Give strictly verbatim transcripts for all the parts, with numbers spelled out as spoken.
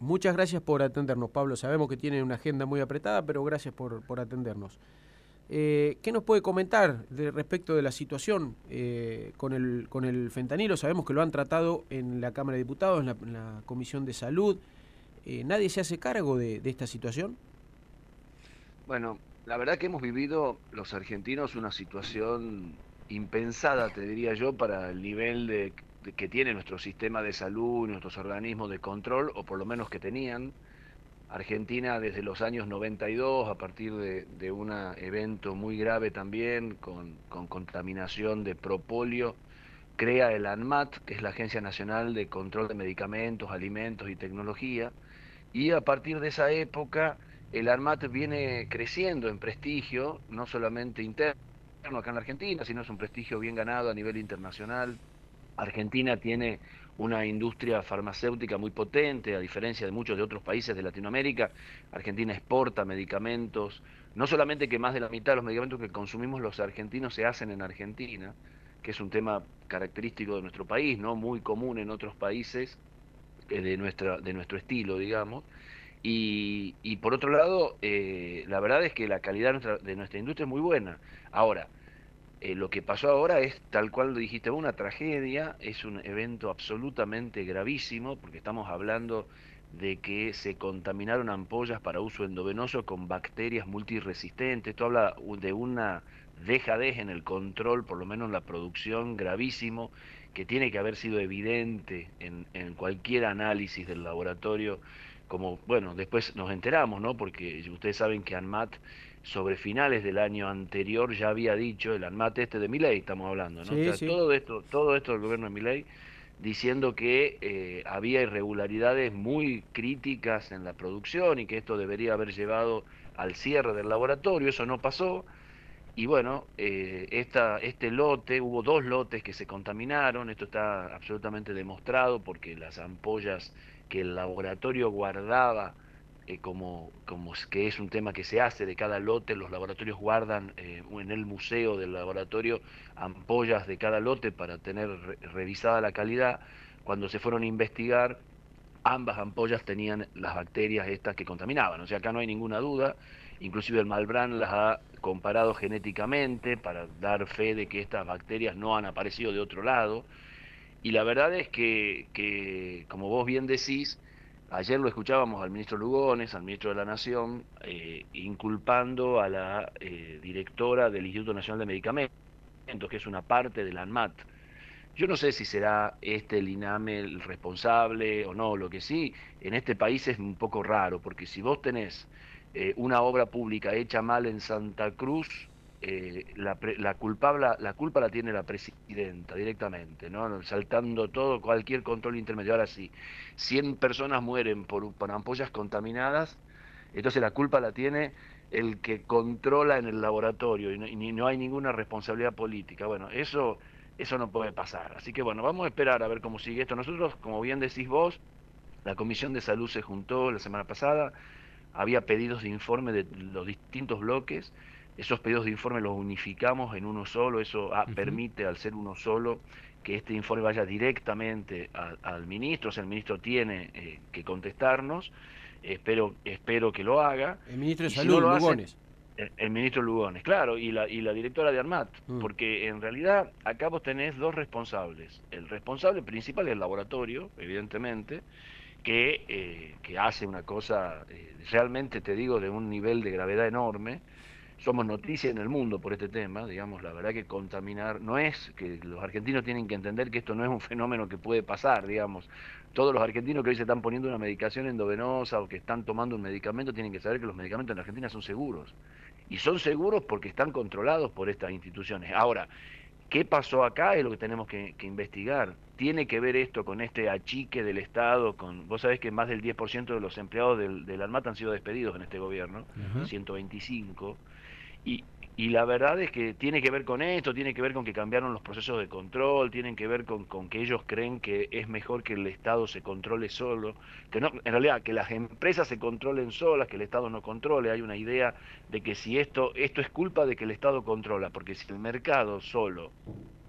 Muchas gracias por atendernos, Pablo. Sabemos que tiene una agenda muy apretada, pero gracias por, por atendernos. Eh, ¿Qué nos puede comentar de, respecto de la situación eh, con, el, con el fentanilo? Sabemos que lo han tratado en la Cámara de Diputados, en la, en la Comisión de Salud. Eh, ¿Nadie se hace cargo de, de esta situación? Bueno, la verdad que hemos vivido los argentinos una situación impensada, te diría yo, para el nivel de, de que tiene nuestro sistema de salud, nuestros organismos de control, o por lo menos que tenían. Argentina desde los años noventa y dos, a partir de, de un evento muy grave también, con, con contaminación de propóleo, crea el ANMAT, que es la Agencia Nacional de Control de Medicamentos, Alimentos y Tecnología, y a partir de esa época el ANMAT viene creciendo en prestigio, no solamente interno acá en la Argentina, sino es un prestigio bien ganado a nivel internacional. Argentina tiene una industria farmacéutica muy potente, a diferencia de muchos de otros países de Latinoamérica. Argentina exporta medicamentos, no solamente que más de la mitad de los medicamentos que consumimos los argentinos se hacen en Argentina, que es un tema característico de nuestro país, ¿no? Muy común en otros países eh, de nuestra, de nuestro estilo, digamos. Y, y por otro lado, eh, la verdad es que la calidad de nuestra, de nuestra industria es muy buena. Ahora, eh, lo que pasó ahora es, tal cual lo dijiste, una tragedia, es un evento absolutamente gravísimo, porque estamos hablando de que se contaminaron ampollas para uso endovenoso con bacterias multiresistentes. Esto habla u- de una dejadez en el control, por lo menos en la producción, gravísimo, que tiene que haber sido evidente en, en cualquier análisis del laboratorio, como, bueno, después nos enteramos, ¿no? Porque ustedes saben que ANMAT sobre finales del año anterior ya había dicho, el ANMAT este de Milei estamos hablando, ¿no? O Sí, sea, sí. todo esto, todo esto del gobierno de Milei diciendo que eh, había irregularidades muy críticas en la producción y que esto debería haber llevado al cierre del laboratorio. Eso no pasó. Y bueno, eh, esta, este lote, hubo dos lotes que se contaminaron, esto está absolutamente demostrado porque las ampollas que el laboratorio guardaba, eh, como, como es que es un tema que se hace de cada lote, los laboratorios guardan eh, en el museo del laboratorio ampollas de cada lote para tener re- revisada la calidad. Cuando se fueron a investigar, ambas ampollas tenían las bacterias estas que contaminaban, o sea, acá no hay ninguna duda, inclusive el Malbrán las ha comparado genéticamente para dar fe de que estas bacterias no han aparecido de otro lado, y la verdad es que, que como vos bien decís, ayer lo escuchábamos al ministro Lugones, al ministro de la Nación, eh, inculpando a la eh, directora del Instituto Nacional de Medicamentos, que es una parte del ANMAT. Yo no sé si será este el INAME el responsable o no, lo que sí, en este país es un poco raro, porque si vos tenés eh, una obra pública hecha mal en Santa Cruz, eh, la, pre- la culpable, la culpa la tiene la presidenta directamente, ¿no? Saltando todo, cualquier control intermedio. Ahora sí, cien personas mueren por, por ampollas contaminadas, entonces la culpa la tiene el que controla en el laboratorio y no, y ni- no hay ninguna responsabilidad política. Bueno, eso eso no puede pasar. Así que bueno, vamos a esperar a ver cómo sigue esto. Nosotros, como bien decís vos, la Comisión de Salud se juntó la semana pasada, había pedidos de informe de los distintos bloques, esos pedidos de informe los unificamos en uno solo, eso ah, Ujú. permite, al ser uno solo, que este informe vaya directamente a- al ministro, o sea, el ministro tiene eh, que contestarnos, espero, espero que lo haga, El ministro de y si no Salud, lo hace, Lugones. el, el ministro Lugones, claro, y la, y la directora de ARMAT, Mm. porque en realidad acá vos tenés dos responsables. El responsable principal es el laboratorio, evidentemente, que, eh, que hace una cosa, eh, realmente te digo, de un nivel de gravedad enorme. Somos noticia en el mundo por este tema, digamos, la verdad que contaminar no es, que los argentinos tienen que entender que esto no es un fenómeno que puede pasar, digamos. Todos los argentinos que hoy se están poniendo una medicación endovenosa o que están tomando un medicamento tienen que saber que los medicamentos en Argentina son seguros. Y son seguros porque están controlados por estas instituciones. Ahora, ¿qué pasó acá? Es lo que tenemos que, que investigar. ¿Tiene que ver esto con este achique del Estado? Con, vos sabés que más del diez por ciento de los empleados del, del ANMAT han sido despedidos en este gobierno, Ajá. ciento veinticinco, y, y la verdad es que tiene que ver con esto, tiene que ver con que cambiaron los procesos de control, tienen que ver con, con que ellos creen que es mejor que el Estado se controle solo, que no, en realidad que las empresas se controlen solas, que el Estado no controle. Hay una idea de que si esto, esto es culpa de que el Estado controla, porque si el mercado solo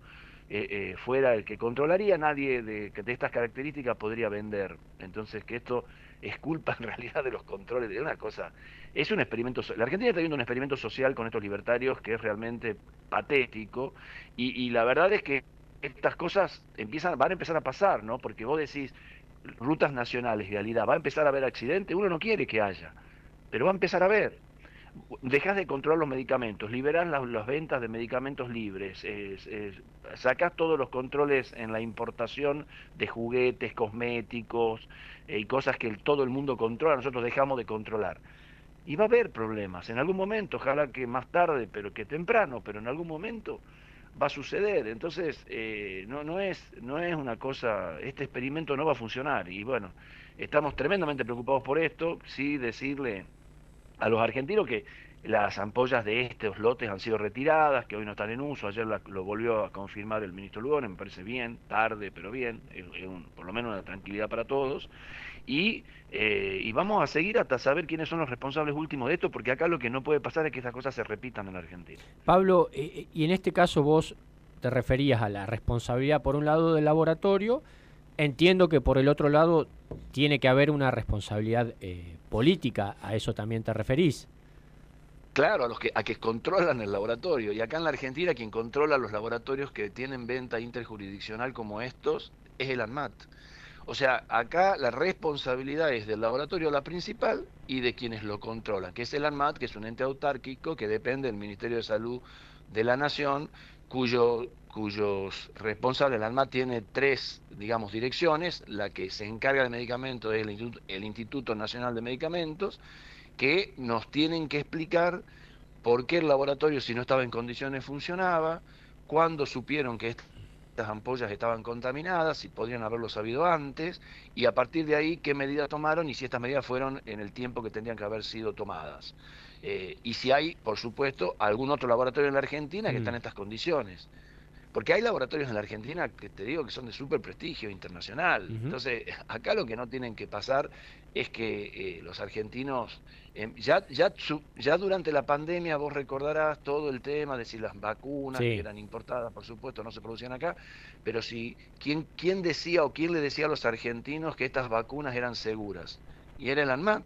eh, eh, fuera el que controlaría, nadie de, de estas características podría vender. Entonces, que esto es culpa en realidad de los controles, de una cosa, es un experimento, la Argentina está viendo un experimento social con estos libertarios que es realmente patético, y, y la verdad es que estas cosas empiezan, van a empezar a pasar, ¿no? Porque vos decís, rutas nacionales, realidad, va a empezar a haber accidentes, uno no quiere que haya, pero va a empezar a haber. Dejas de controlar los medicamentos, liberás las, las ventas de medicamentos libres, es, es, sacás todos los controles en la importación de juguetes, cosméticos eh, y cosas que el, todo el mundo controla, nosotros dejamos de controlar. Y va a haber problemas, en algún momento, ojalá que más tarde, pero que temprano, pero en algún momento va a suceder. Entonces, eh, no, no, es, no es una cosa, este experimento no va a funcionar. Y bueno, estamos tremendamente preocupados por esto, sí decirle a los argentinos que las ampollas de estos lotes han sido retiradas, que hoy no están en uso. Ayer la, lo volvió a confirmar el ministro Lugones, me parece bien, tarde, pero bien, es, es un, por lo menos una tranquilidad para todos. Y, eh, y vamos a seguir hasta saber quiénes son los responsables últimos de esto, porque acá lo que no puede pasar es que estas cosas se repitan en la Argentina. Pablo, eh, y en este caso vos te referías a la responsabilidad por un lado del laboratorio. Entiendo que por el otro lado tiene que haber una responsabilidad eh, política, ¿a eso también te referís? Claro, a los que a que controlan el laboratorio. Y acá en la Argentina quien controla los laboratorios que tienen venta interjurisdiccional como estos es el ANMAT. O sea, acá la responsabilidad es del laboratorio la principal y de quienes lo controlan, que es el ANMAT, que es un ente autárquico que depende del Ministerio de Salud de la Nación, cuyo cuyos responsables, el ANMAT tiene tres, digamos, direcciones. La que se encarga de medicamentos es el Instituto, el Instituto Nacional de Medicamentos, que nos tienen que explicar por qué el laboratorio, si no estaba en condiciones, funcionaba, cuándo supieron que estas ampollas estaban contaminadas, si podrían haberlo sabido antes, y a partir de ahí qué medidas tomaron y si estas medidas fueron en el tiempo que tendrían que haber sido tomadas. Eh, y si hay, por supuesto, algún otro laboratorio en la Argentina que Mm. está en estas condiciones. Porque hay laboratorios en la Argentina que te digo que son de súper prestigio internacional. Uh-huh. Entonces, acá lo que no tienen que pasar es que eh, los argentinos, eh, ya, ya, su, ya durante la pandemia vos recordarás todo el tema de si las vacunas, Sí. que eran importadas, por supuesto, no se producían acá, pero si, ¿quién, quién decía o quién le decía a los argentinos que estas vacunas eran seguras? Y era el ANMAT.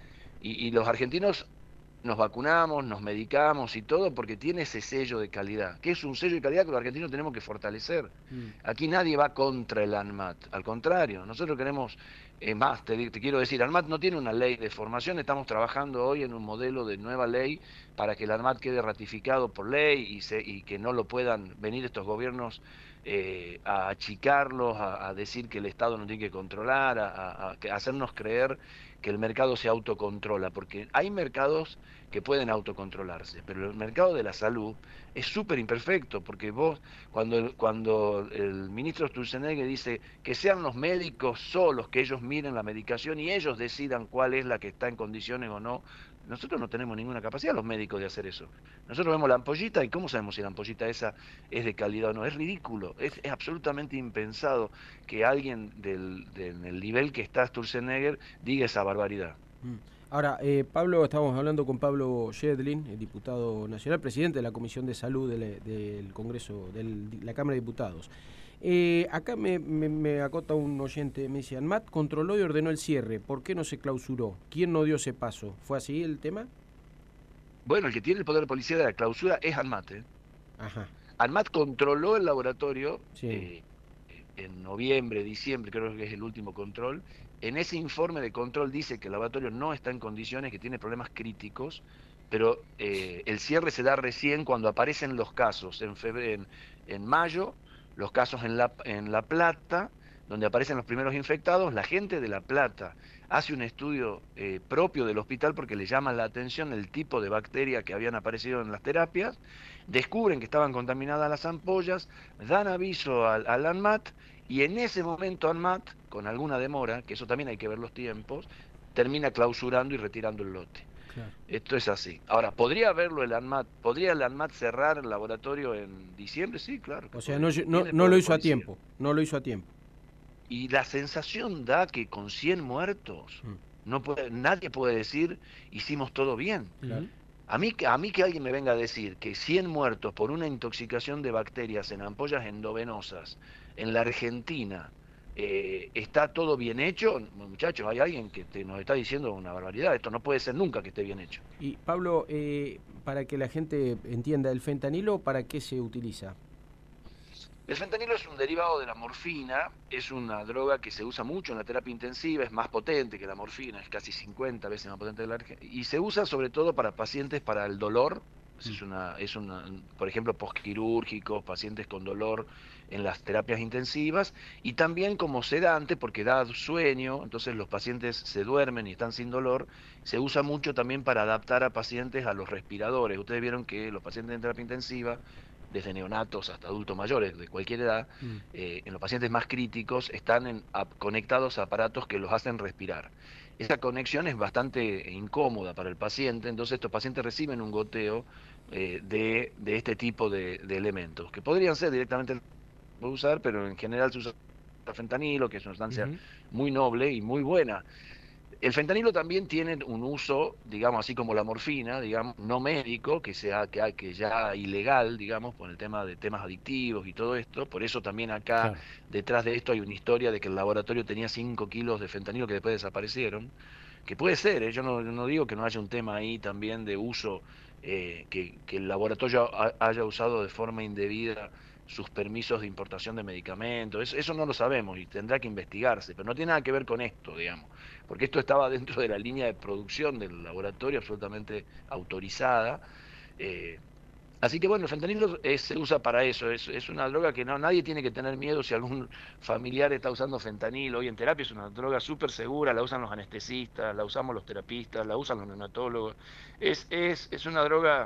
Y, y los argentinos nos vacunamos, nos medicamos y todo porque tiene ese sello de calidad, que es un sello de calidad que los argentinos tenemos que fortalecer. Mm. Aquí nadie va contra el ANMAT, al contrario, nosotros queremos, eh, más, te, te quiero decir, ANMAT no tiene una ley de formación, estamos trabajando hoy en un modelo de nueva ley para que el ANMAT quede ratificado por ley y, se, y que no lo puedan venir estos gobiernos eh, a achicarlos, a, a decir que el Estado no tiene que controlar, a, a, a hacernos creer que el mercado se autocontrola, porque hay mercados que pueden autocontrolarse, pero el mercado de la salud es súper imperfecto, porque vos, cuando el, cuando el ministro Sturzenegger dice que sean los médicos solos, que ellos miren la medicación y ellos decidan cuál es la que está en condiciones o no, nosotros no tenemos ninguna capacidad los médicos de hacer eso. Nosotros vemos la ampollita y ¿cómo sabemos si la ampollita esa es de calidad o no? Es ridículo, es, es absolutamente impensado que alguien del, del nivel que está Sturzenegger diga esa barbaridad. Ahora, eh, Pablo, estamos hablando con Pablo Yedlin, el diputado nacional, presidente de la Comisión de Salud del, del Congreso, de la Cámara de Diputados. Eh, acá me, me, me acota un oyente, me dice, ANMAT controló y ordenó el cierre, ¿por qué no se clausuró? ¿Quién no dio ese paso? ¿Fue así el tema? Bueno, el que tiene el poder de policía de la clausura es ANMAT. ¿eh? Ajá. ANMAT controló el laboratorio sí. eh, en noviembre, diciembre, creo que es el último control. En ese informe de control dice que el laboratorio no está en condiciones, que tiene problemas críticos, pero eh, el cierre se da recién cuando aparecen los casos, en febrero, en, en mayo, los casos en La, en La Plata, donde aparecen los primeros infectados. La gente de La Plata hace un estudio eh, propio del hospital porque le llama la atención el tipo de bacteria que habían aparecido en las terapias, descubren que estaban contaminadas las ampollas, dan aviso al, al ANMAT, y en ese momento ANMAT, con alguna demora, que eso también hay que ver los tiempos, termina clausurando y retirando el lote. Claro. Esto es así. Ahora, ¿podría haberlo el ANMAT? ¿Podría el ANMAT cerrar el laboratorio en diciembre? Sí, claro. O sea, no, no, no lo hizo a tiempo, no lo hizo a tiempo. Y la sensación da que con cien muertos, mm. no puede, nadie puede decir, hicimos todo bien. Claro. A mí, a mí que alguien me venga a decir que cien muertos por una intoxicación de bacterias en ampollas endovenosas en la Argentina eh, está todo bien hecho, muchachos, hay alguien que te, nos está diciendo una barbaridad. Esto no puede ser nunca que esté bien hecho. Y Pablo, eh, para que la gente entienda, ¿el fentanilo para qué se utiliza? El fentanilo es un derivado de la morfina, es una droga que se usa mucho en la terapia intensiva, es más potente que la morfina, es casi cincuenta veces más potente que la y se usa sobre todo para pacientes para el dolor, es una, es una, por ejemplo, postquirúrgicos, pacientes con dolor en las terapias intensivas, y también como sedante porque da sueño, entonces los pacientes se duermen y están sin dolor. Se usa mucho también para adaptar a pacientes a los respiradores. Ustedes vieron que los pacientes en terapia intensiva, desde neonatos hasta adultos mayores de cualquier edad, mm. eh, en los pacientes más críticos están en, a, conectados a aparatos que los hacen respirar. Esa conexión es bastante incómoda para el paciente, entonces estos pacientes reciben un goteo eh, de, de este tipo de, de elementos, que podrían ser directamente usar, pero en general se usa fentanilo, que es una sustancia uh-huh. muy noble y muy buena. El fentanilo también tiene un uso, digamos, así como la morfina, digamos, no médico, que sea que, que ya ilegal, digamos, por el tema de temas adictivos y todo esto. Por eso también acá, claro, detrás de esto hay una historia de que el laboratorio tenía cinco kilos de fentanilo que después desaparecieron. Que puede ser, ¿eh? Yo no, no digo que no haya un tema ahí también de uso, eh, que, que el laboratorio ha, haya usado de forma indebida sus permisos de importación de medicamentos. Eso, eso no lo sabemos y tendrá que investigarse, pero no tiene nada que ver con esto, digamos, porque esto estaba dentro de la línea de producción del laboratorio, absolutamente autorizada. Eh, así que bueno, el fentanilo es, se usa para eso, es, es una droga que no, nadie tiene que tener miedo si algún familiar está usando fentanilo. Hoy en terapia es una droga súper segura, la usan los anestesistas, la usamos los terapistas, la usan los neonatólogos. Es, es, es una droga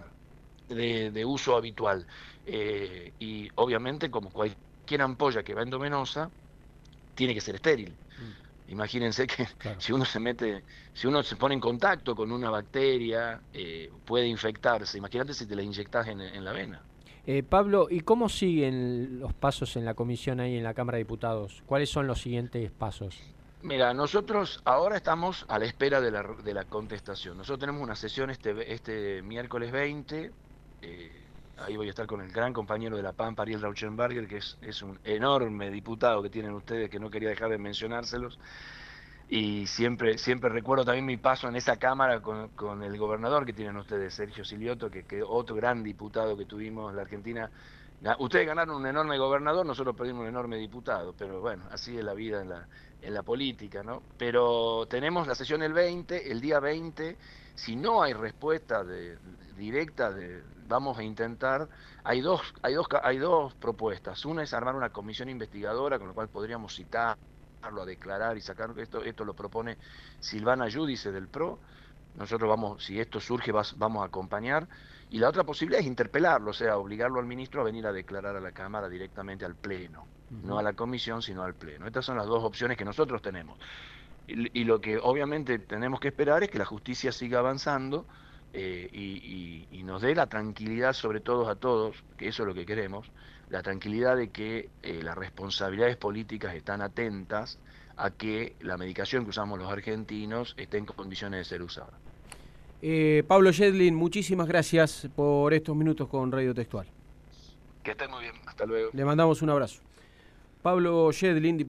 de, de uso habitual. Eh, y obviamente, como cualquier ampolla que va endovenosa, tiene que ser estéril. Mm. Imagínense que claro, si uno se mete, si uno se pone en contacto con una bacteria, eh, puede infectarse. Imagínate si te la inyectas en, en la vena. Eh, Pablo, ¿y cómo siguen los pasos en la comisión ahí en la Cámara de Diputados? ¿Cuáles son los siguientes pasos? Mira, nosotros ahora estamos a la espera de la, de la contestación. Nosotros tenemos una sesión este, este miércoles veinte. Eh, Ahí voy a estar con el gran compañero de la Pampa, Ariel Rauschenberger, que es, es un enorme diputado que tienen ustedes, que no quería dejar de mencionárselos. Y siempre siempre recuerdo también mi paso en esa Cámara con, con el gobernador que tienen ustedes, Sergio Silioto, que, que otro gran diputado que tuvimos en la Argentina. Ustedes ganaron un enorme gobernador, nosotros perdimos un enorme diputado, pero bueno, así es la vida en la, en la política, ¿no? Pero tenemos la sesión el veinte, el día veinte, si no hay respuesta de, directa, de, vamos a intentar, hay dos, hay, dos, hay dos propuestas. Una es armar una comisión investigadora, con la cual podríamos citarlo a declarar y sacar, esto, esto lo propone Silvana Giudice del P R O, nosotros vamos, si esto surge, vas, vamos a acompañar. Y la otra posibilidad es interpelarlo, o sea, obligarlo al ministro a venir a declarar a la Cámara directamente al Pleno, uh-huh. no a la comisión, sino al Pleno. Estas son las dos opciones que nosotros tenemos. Y, y lo que obviamente tenemos que esperar es que la justicia siga avanzando eh, y, y, y nos dé la tranquilidad, sobre todo a todos, que eso es lo que queremos, la tranquilidad de que eh, las responsabilidades políticas están atentas a que la medicación que usamos los argentinos esté en condiciones de ser usada. Eh, Pablo Yedlin, muchísimas gracias por estos minutos con Radio Textual. Que estén muy bien, hasta luego. Le mandamos un abrazo. Pablo Yedlin,